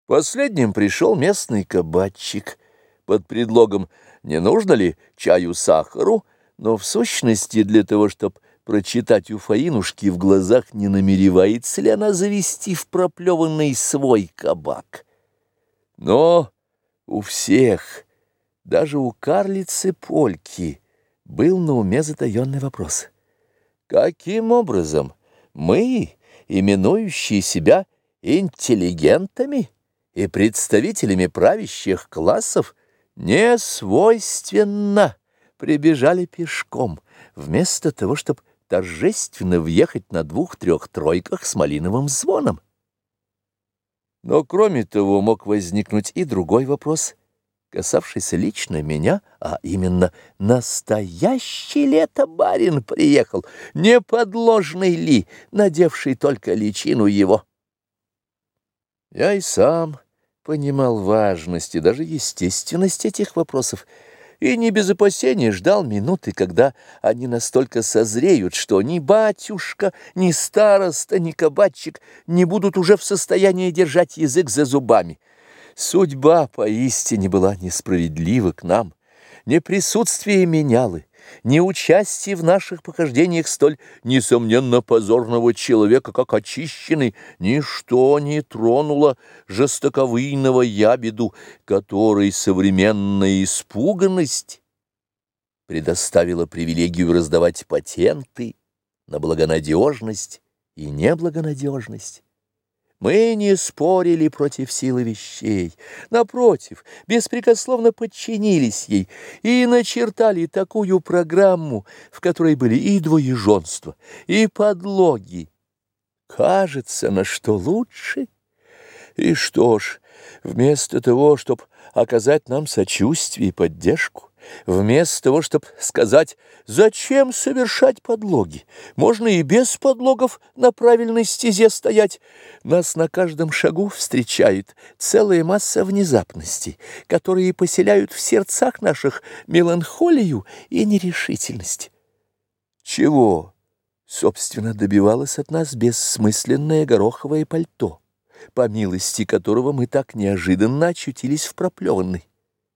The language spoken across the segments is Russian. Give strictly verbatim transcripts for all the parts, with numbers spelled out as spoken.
Последним пришел местный кабачик под предлогом, не нужно ли чаю сахару, но в сущности для того, чтобы прочитать у Фаинушки в глазах, не намеревается ли она завести в проплеванный свой кабак. Но у всех, даже у карлицы Польки, был на уме затаенный вопрос. Каким образом мы, именующие себя интеллигентами и представителями правящих классов, не свойственно прибежали пешком, вместо того, чтобы торжественно въехать на двух-трех тройках с малиновым звоном? Но кроме того мог возникнуть и другой вопрос, касавшийся лично меня, а именно, настоящий ли это барин приехал, не подложный ли, надевший только личину его? Я и сам понимал важность и даже естественность этих вопросов, и не без опасения ждал минуты, когда они настолько созреют, что ни батюшка, ни староста, ни кабачик не будут уже в состоянии держать язык за зубами. Судьба поистине была несправедлива к нам. Не присутствие менялы, не участие в наших похождениях столь, несомненно, позорного человека, как очищенный, ничто не тронуло жестоковыйного ябеду, который современная испуганность предоставила привилегию раздавать патенты на благонадежность и неблагонадежность. Мы не спорили против силы вещей, напротив, беспрекословно подчинились ей и начертали такую программу, в которой были и двоеженство, и подлоги. Кажется, на что лучше. И что ж, вместо того, чтобы оказать нам сочувствие и поддержку, вместо того, чтобы сказать, зачем совершать подлоги, можно и без подлогов на правильной стезе стоять, нас на каждом шагу встречает целая масса внезапностей, которые поселяют в сердцах наших меланхолию и нерешительность. Чего, собственно, добивалось от нас бессмысленное гороховое пальто, по милости которого мы так неожиданно очутились в проплеванной?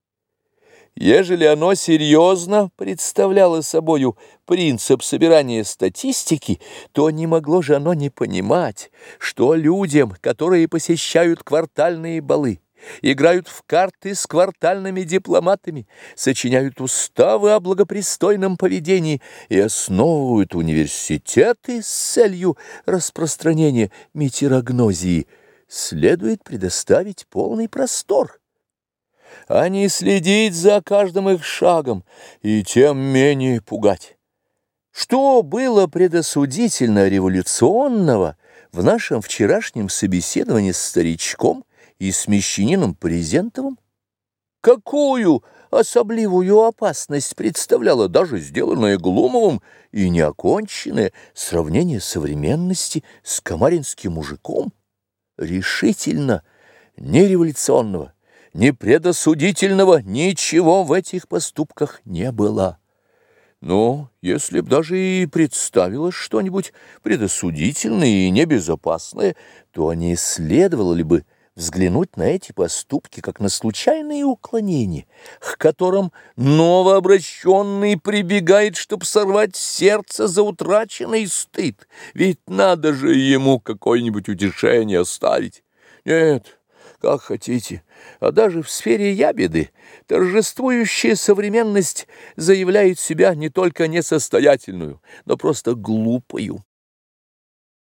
Ежели оно серьезно представляло собою принцип собирания статистики, то не могло же оно не понимать, что людям, которые посещают квартальные балы, играют в карты с квартальными дипломатами, сочиняют уставы о благопристойном поведении и основывают университеты с целью распространения метеорогнозии, следует предоставить полный простор, а не следить за каждым их шагом и тем менее пугать. Что было предосудительно революционного в нашем вчерашнем собеседовании с старичком и с мещанином Презентовым? Какую особливую опасность представляло даже сделанное Глумовым и неоконченное сравнение современности с камаринским мужиком? Решительно нереволюционного, ни предосудительного ничего в этих поступках не было. Но если б даже и представилось что-нибудь предосудительное и небезопасное, то не следовало ли бы взглянуть на эти поступки как на случайные уклонения, к которым новообращенный прибегает, чтобы сорвать сердце за утраченный стыд, ведь надо же ему какое-нибудь утешение оставить. Нет, как хотите, а даже в сфере ябеды торжествующая современность заявляет себя не только несостоятельную, но просто глупою.